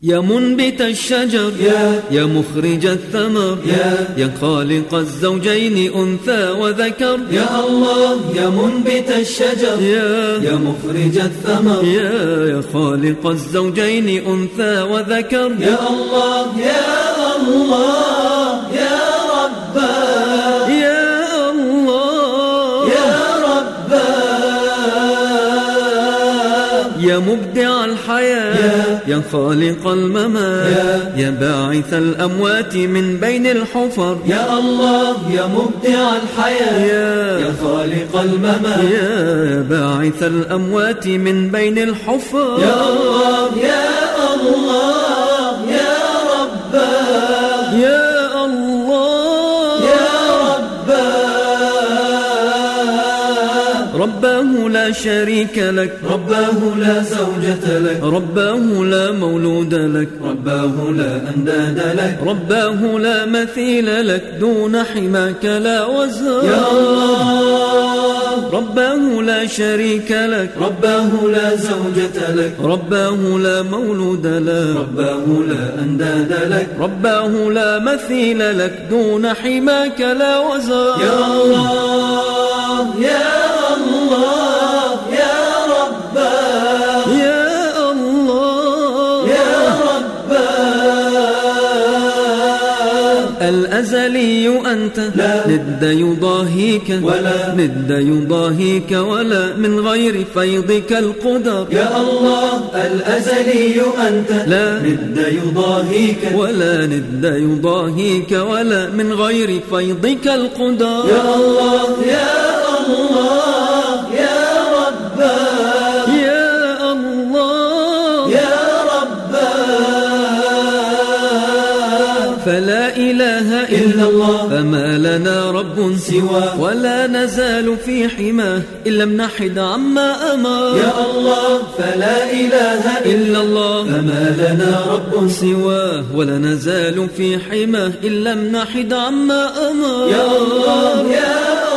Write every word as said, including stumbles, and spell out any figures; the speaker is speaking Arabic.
يا منبت الشجر يا, يا مخرج الثمر يا, يا خالق الزوجين أنثى وذكر يا الله يا منبت الشجر يا, يا مخرج الثمر يا, يا خالق الزوجين أنثى وذكر يا الله يا الله يا ربا يا الله يا ربا يا مبدع الحياة يا, يا خالق الممات يا, يا باعث الأموات من بين الحفر يا الله يا مبدع الحياة يا, يا خالق الممات يا باعث الأموات من بين الحفر يا الله يا الله يا ربا يا الله يا ربا رباه لا شريك لك رباه لا زوجة لك رباه لا مولود لك رباه لا أنداد لك رباه لا مثيل لك دون حماك لا وزر يا الله رباه لا شريك لك رباه لا زوجة لك رباه لا مولود لك رباه لا أنداد لك رباه لا مثيل لك دون حماك لا وزر يا الله يا الله يا ربا يا الله يا ربا الأزلي أنت لا ند يضاهيك ولا ند يضاهيك ولا من غير فيضك القدر يا الله الأزلي أنت لا ند يضاهيك ولا ند يضاهيك ولا من غير فيضك القدر يا الله يا الله يا ربا يا الله يا ربا فلا إله إلا الله فما لنا رب سواه ولا نزال في حماه إن لم نحد عما أمر يا الله فلا إله إلا الله فما لنا رب سواه ولا نزال في حماه إن لم نحد عما أمر يا الله يا